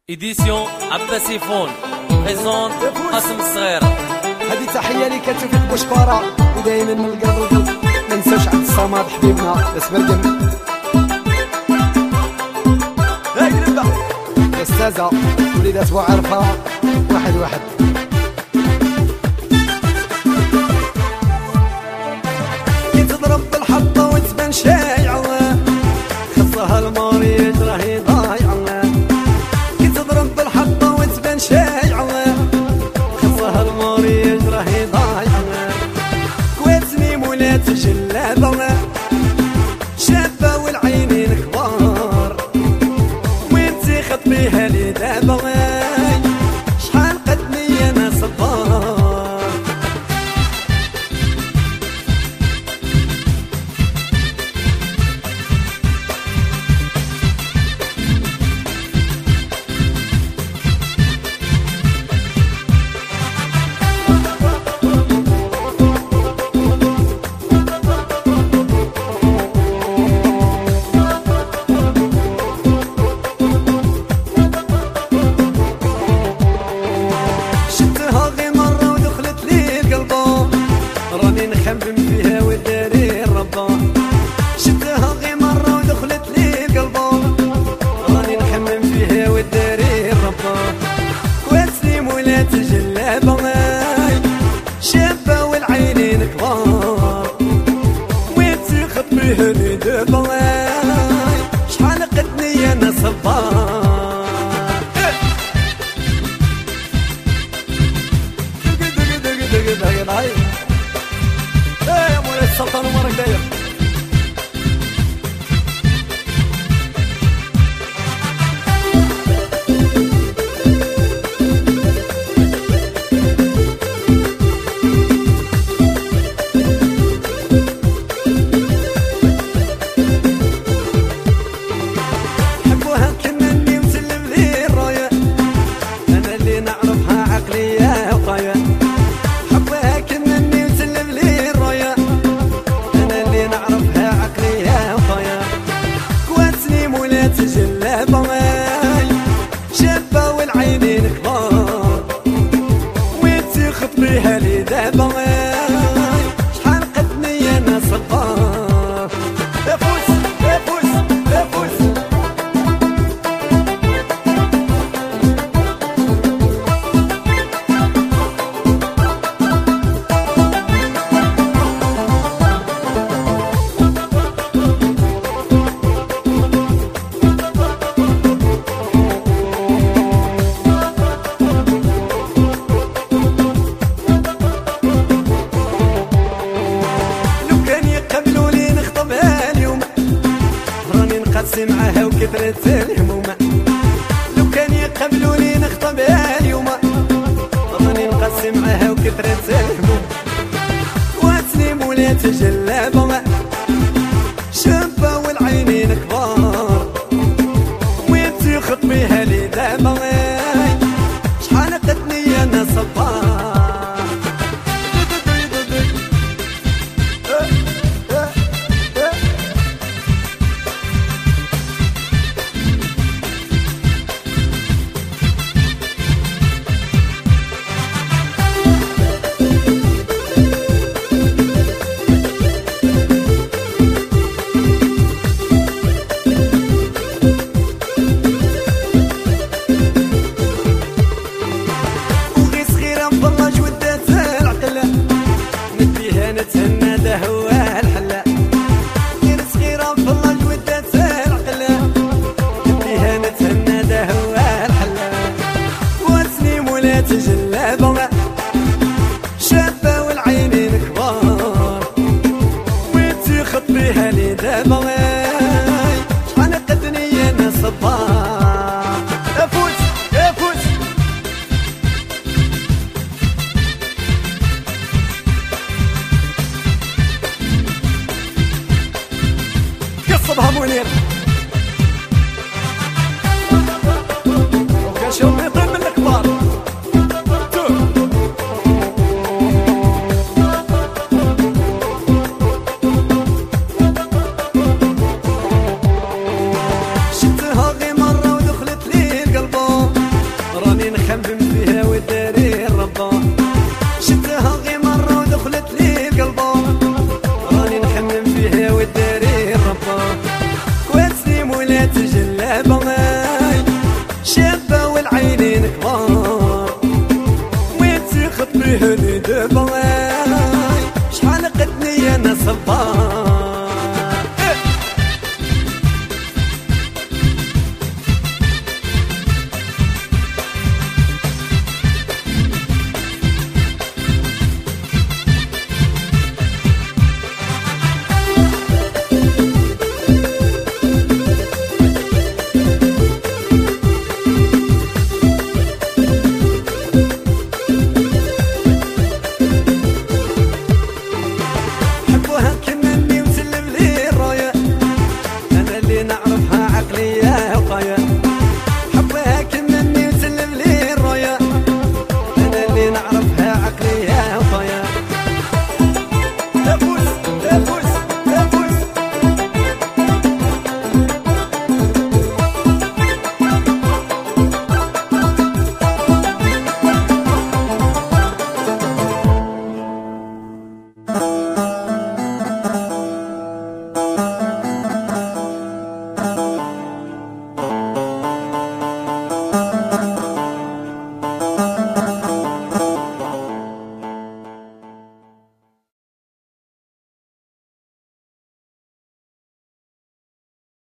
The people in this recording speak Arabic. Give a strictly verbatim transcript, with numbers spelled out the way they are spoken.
إديسيون عباسي فون بريزونت قاسم الصغير. هذه تحية لي كتشوفك بوشكورة ودايما من القلب والقلب. ما ننساوش عبد الصمد حبيبنا بس برقم. هاي نبدا أستاذة وليدات وعرفة واحد واحد. كي تضرب بالحطة وتبان شايعة خصها المريض راهي ضايعة. كي تضرب بالحطة وتبان شايعة خصها المريض راهي ضايعة. كواتني مولات جلابة شابة والعينين كبار وانتي خطبيها لي دابا شحال قدني انا صبار. نخمم فيها وداري الربا شفتها غي مرة ودخلت لي القلبة راني نخمم فيها وداري الربا. كواتني مولات جلابة شابة والعينين كبار وانتي خطبيها لي دابا شحال قدني انا صبار. سلطان ومرك داير حبوها كمني وسلم لي الراية انا اللي نعرفها عقلية وطاية. حبوها كمني وسلم لي الراية نعرفها عقلية وطايا. كواتني مولات جلابة شابة والعينين كبار وانتي خطبيها لي دابا شحال قدني انا صبار. افوس افوس افوس معاها وكثرت الهموم. لو كان يقبلوني نخطبها اليوم راني نقسم معاها وكثرت الهموم. كواتني مولات جلابة شابة والعينين كبار وانتي خطبيها لي دابا شحال قدني انا صبار. نتهنى ده هو الحلا غير صغيرة في الله جودات العقلة فيها نتهنى ده هو الحلا. كواتني مولات جلابة شابة والعينين كبار وانتي خطبيها لي دابا شحال قدني انا صبار. افوت افوت قصبها منير وكان شوف يطيب من الكبار. نخمم فيها وداري الربا، شفتها غي مرة ودخلت لي القلبة، راني نخمم فيها وداري الربا، كواسي مولا تجلابة شابة والعينين كبار، وين تاخد بهني دابا شحال قدني انا صبار.